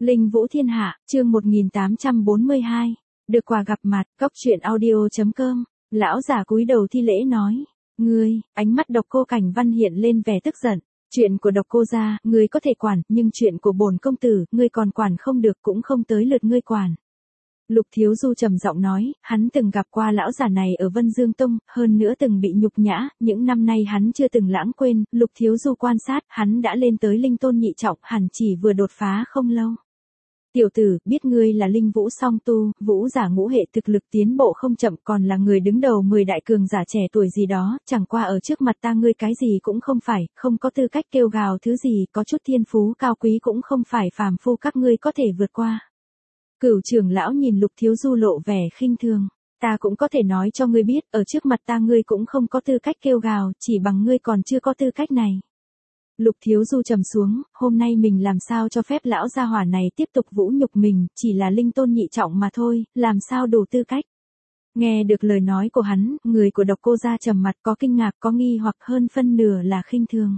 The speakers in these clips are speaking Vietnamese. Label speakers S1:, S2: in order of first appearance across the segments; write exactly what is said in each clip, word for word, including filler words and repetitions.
S1: Linh Vũ Thiên Hạ, chương một nghìn tám trăm bốn mươi hai. Được quà gặp mặt, cóc truyện audio chấm com. Lão giả cúi đầu thi lễ nói. Ngươi, ánh mắt Độc Cô Cảnh Văn hiện lên vẻ tức giận. Chuyện của Độc Cô gia, ngươi có thể quản, nhưng chuyện của bổn công tử, ngươi còn quản không được cũng không tới lượt ngươi quản. Lục Thiếu Du trầm giọng nói, hắn từng gặp qua lão giả này ở Vân Dương Tông, hơn nữa từng bị nhục nhã, những năm nay hắn chưa từng lãng quên. Lục Thiếu Du quan sát, hắn đã lên tới linh tôn nhị trọng, hẳn chỉ vừa đột phá không lâu. Tiểu tử, biết ngươi là linh vũ song tu, vũ giả ngũ hệ thực lực tiến bộ không chậm, còn là người đứng đầu mười đại cường giả trẻ tuổi gì đó, chẳng qua ở trước mặt ta ngươi cái gì cũng không phải, không có tư cách kêu gào thứ gì, có chút thiên phú cao quý cũng không phải phàm phu các ngươi có thể vượt qua. Cửu trưởng lão nhìn Lục Thiếu Du lộ vẻ khinh thường, ta cũng có thể nói cho ngươi biết, ở trước mặt ta ngươi cũng không có tư cách kêu gào, chỉ bằng ngươi còn chưa có tư cách này. Lục Thiếu Du trầm xuống, hôm nay mình làm sao cho phép lão gia hỏa này tiếp tục vũ nhục mình, chỉ là linh tôn nhị trọng mà thôi, làm sao đủ tư cách. Nghe được lời nói của hắn, người của Độc Cô gia trầm mặt, có kinh ngạc, có nghi hoặc, hơn phân nửa là khinh thường.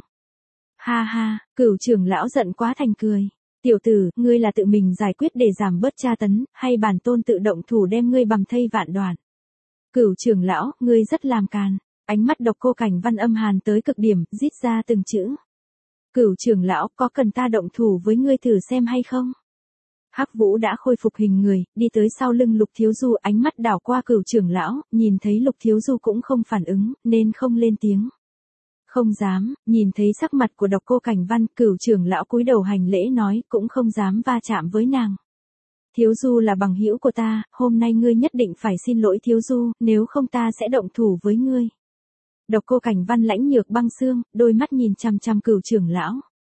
S1: Ha ha, Cửu trưởng lão giận quá thành cười. Tiểu tử, ngươi là tự mình giải quyết để giảm bớt tra tấn, hay bản tôn tự động thủ đem ngươi bầm thây vạn đoạn? Cửu trưởng lão, ngươi rất làm càn. Ánh mắt Độc Cô Cảnh Văn âm hàn tới cực điểm, rít ra từng chữ. Cửu trưởng lão, có cần ta động thủ với ngươi thử xem hay không? Hắc Vũ đã khôi phục hình người, đi tới sau lưng Lục Thiếu Du, ánh mắt đảo qua Cửu trưởng lão, nhìn thấy Lục Thiếu Du cũng không phản ứng, nên không lên tiếng. Không dám, nhìn thấy sắc mặt của Độc Cô Cảnh Văn, Cửu trưởng lão cúi đầu hành lễ nói, cũng không dám va chạm với nàng. Thiếu Du là bằng hữu của ta, hôm nay ngươi nhất định phải xin lỗi Thiếu Du, nếu không ta sẽ động thủ với ngươi. Độc Cô Cảnh Văn lãnh nhược băng xương, đôi mắt nhìn chằm chằm Cửu trưởng lão.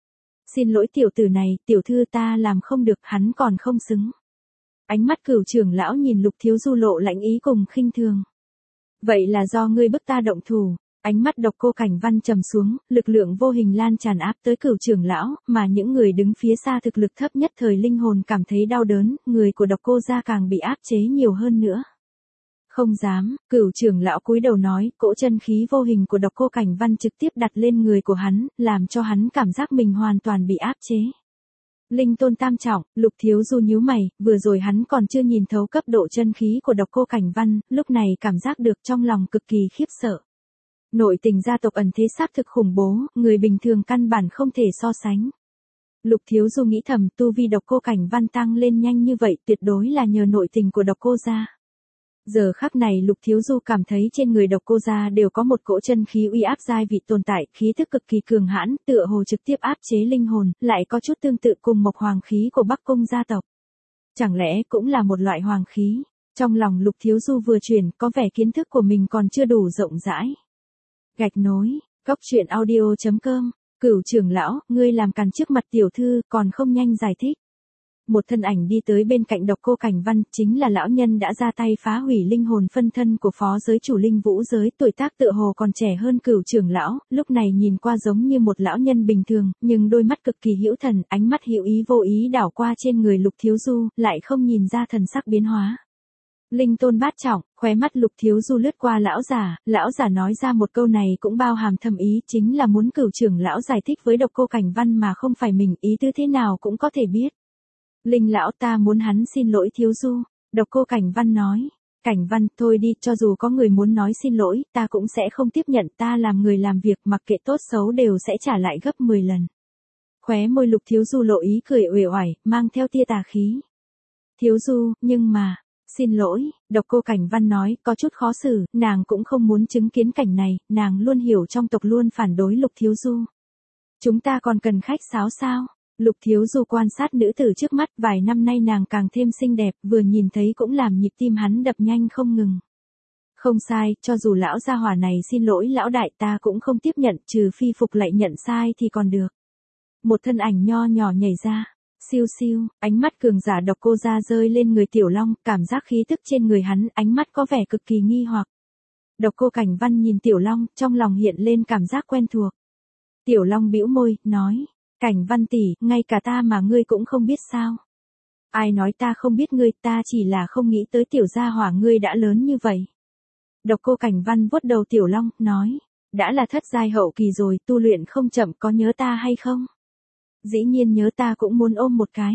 S1: Xin lỗi tiểu tử này, tiểu thư ta làm không được, hắn còn không xứng. Ánh mắt Cửu trưởng lão nhìn Lục Thiếu Du lộ lãnh ý cùng khinh thường. Vậy là do ngươi bức ta động thủ. Ánh mắt Độc Cô Cảnh Văn trầm xuống, lực lượng vô hình lan tràn áp tới Cửu trưởng lão, mà những người đứng phía xa thực lực thấp nhất thời linh hồn cảm thấy đau đớn, người của Độc Cô gia càng bị áp chế nhiều hơn nữa. Không dám, Cửu trưởng lão cúi đầu nói, cỗ chân khí vô hình của Độc Cô Cảnh Văn trực tiếp đặt lên người của hắn, làm cho hắn cảm giác mình hoàn toàn bị áp chế. Linh tôn tam trọng, Lục Thiếu Du nhíu mày, vừa rồi hắn còn chưa nhìn thấu cấp độ chân khí của Độc Cô Cảnh Văn, lúc này cảm giác được trong lòng cực kỳ khiếp sợ. Nội tình gia tộc ẩn thế xác thực khủng bố, người bình thường căn bản không thể so sánh. Lục Thiếu Du nghĩ thầm, tu vi Độc Cô Cảnh Văn tăng lên nhanh như vậy tuyệt đối là nhờ nội tình của Độc Cô gia. Giờ khắc này Lục Thiếu Du cảm thấy trên người Độc Cô gia đều có một cỗ chân khí uy áp giai vị tồn tại, khí thức cực kỳ cường hãn, tựa hồ trực tiếp áp chế linh hồn, lại có chút tương tự cùng Mộc Hoàng khí của Bắc Cung gia tộc. Chẳng lẽ cũng là một loại hoàng khí? Trong lòng Lục Thiếu Du vừa chuyển, có vẻ kiến thức của mình còn chưa đủ rộng rãi. Gạch nối, cóc truyện audio chấm com. Cửu trưởng lão, ngươi làm càn trước mặt tiểu thư, còn không nhanh giải thích. Một thân ảnh đi tới bên cạnh Độc Cô Cảnh Văn, chính là lão nhân đã ra tay phá hủy linh hồn phân thân của phó giới chủ linh vũ giới, tuổi tác tựa hồ còn trẻ hơn Cửu trưởng lão, lúc này nhìn qua giống như một lão nhân bình thường, nhưng đôi mắt cực kỳ hữu thần, ánh mắt hữu ý vô ý đảo qua trên người Lục Thiếu Du, lại không nhìn ra thần sắc biến hóa. Linh tôn bát trọng, khóe mắt Lục Thiếu Du lướt qua lão giả, lão giả nói ra một câu này cũng bao hàm thâm ý, chính là muốn Cửu trưởng lão giải thích với Độc Cô Cảnh Văn mà không phải mình, ý tứ thế nào cũng có thể biết. Linh lão ta muốn hắn xin lỗi Thiếu Du. Độc Cô Cảnh Văn nói. Cảnh Văn, thôi đi, cho dù có người muốn nói xin lỗi, ta cũng sẽ không tiếp nhận, ta làm người làm việc mặc kệ tốt xấu đều sẽ trả lại gấp mười lần. Khóe môi Lục Thiếu Du lộ ý cười uể oải, mang theo tia tà khí. Thiếu Du, nhưng mà, xin lỗi, Độc Cô Cảnh Văn nói, có chút khó xử, nàng cũng không muốn chứng kiến cảnh này, nàng luôn hiểu trong tộc luôn phản đối Lục Thiếu Du. Chúng ta còn cần khách sáo sao? Lục Thiếu Du quan sát nữ tử trước mắt, vài năm nay nàng càng thêm xinh đẹp, vừa nhìn thấy cũng làm nhịp tim hắn đập nhanh không ngừng. Không sai, cho dù lão gia hỏa này xin lỗi lão đại ta cũng không tiếp nhận, trừ phi phục lại nhận sai thì còn được. Một thân ảnh nho nhỏ nhảy ra, siêu siêu, ánh mắt cường giả Độc Cô gia rơi lên người Tiểu Long, cảm giác khí tức trên người hắn, ánh mắt có vẻ cực kỳ nghi hoặc. Độc Cô Cảnh Văn nhìn Tiểu Long, trong lòng hiện lên cảm giác quen thuộc. Tiểu Long bĩu môi, nói. Cảnh Văn tỷ, ngay cả ta mà ngươi cũng không biết sao? Ai nói ta không biết ngươi, ta chỉ là không nghĩ tới tiểu gia hỏa ngươi đã lớn như vậy. Độc Cô Cảnh Văn vuốt đầu Tiểu Long, nói, đã là thất giai hậu kỳ rồi, tu luyện không chậm, có nhớ ta hay không? Dĩ nhiên nhớ, ta cũng muốn ôm một cái.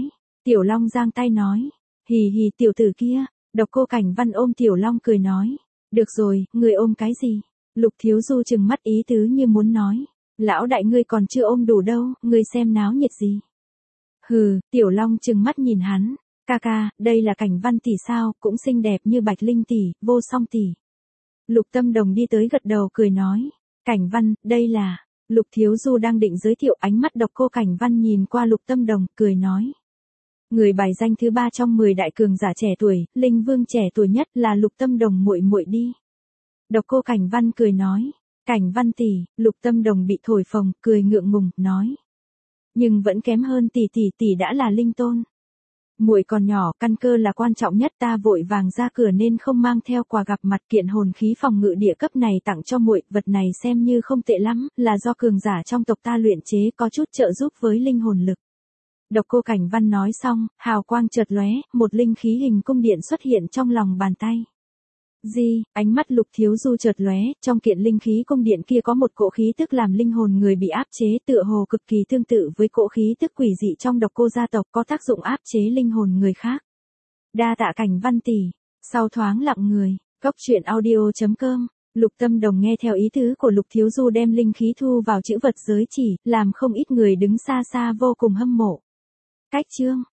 S1: Tiểu Long giang tay nói. Hì hì tiểu tử kia. Độc Cô Cảnh Văn ôm Tiểu Long cười nói. Được rồi, người ôm cái gì? Lục Thiếu Du trừng mắt ý tứ như muốn nói. Lão đại ngươi còn chưa ôm đủ đâu, ngươi xem náo nhiệt gì. Hừ, Tiểu Long trừng mắt nhìn hắn. Ca ca, đây là Cảnh Văn tỷ sao, cũng xinh đẹp như Bạch Linh tỷ, vô song tỷ. Lục Tâm Đồng đi tới gật đầu cười nói. Cảnh Văn, đây là. Lục Thiếu Du đang định giới thiệu, ánh mắt Độc Cô Cảnh Văn nhìn qua Lục Tâm Đồng, cười nói. Người bài danh thứ ba trong mười đại cường giả trẻ tuổi, Linh Vương trẻ tuổi nhất là Lục Tâm Đồng muội muội đi. Độc Cô Cảnh Văn cười nói. Cảnh Văn tỷ, Lục Tâm Đồng bị thổi phồng, cười ngượng ngùng, nói. Nhưng vẫn kém hơn tỷ tỷ tỷ đã là linh tôn. Muội còn nhỏ, căn cơ là quan trọng nhất, ta vội vàng ra cửa nên không mang theo quà gặp mặt, kiện hồn khí phòng ngự địa cấp này tặng cho muội, vật này xem như không tệ lắm, là do cường giả trong tộc ta luyện chế, có chút trợ giúp với linh hồn lực. Độc Cô Cảnh Văn nói xong, hào quang chợt lóe, một linh khí hình cung điện xuất hiện trong lòng bàn tay. Gì, ánh mắt Lục Thiếu Du chợt lóe, trong kiện linh khí cung điện kia có một cỗ khí tức làm linh hồn người bị áp chế, tựa hồ cực kỳ tương tự với cỗ khí tức quỷ dị trong Độc Cô gia tộc, có tác dụng áp chế linh hồn người khác. Đa tạ Cảnh Văn tỷ. Sau thoáng lặng người, Cốc Truyện Audio chấm com, Lục Tâm Đồng nghe theo ý tứ của Lục Thiếu Du đem linh khí thu vào chữ vật giới chỉ, làm không ít người đứng xa xa vô cùng hâm mộ. Cách chương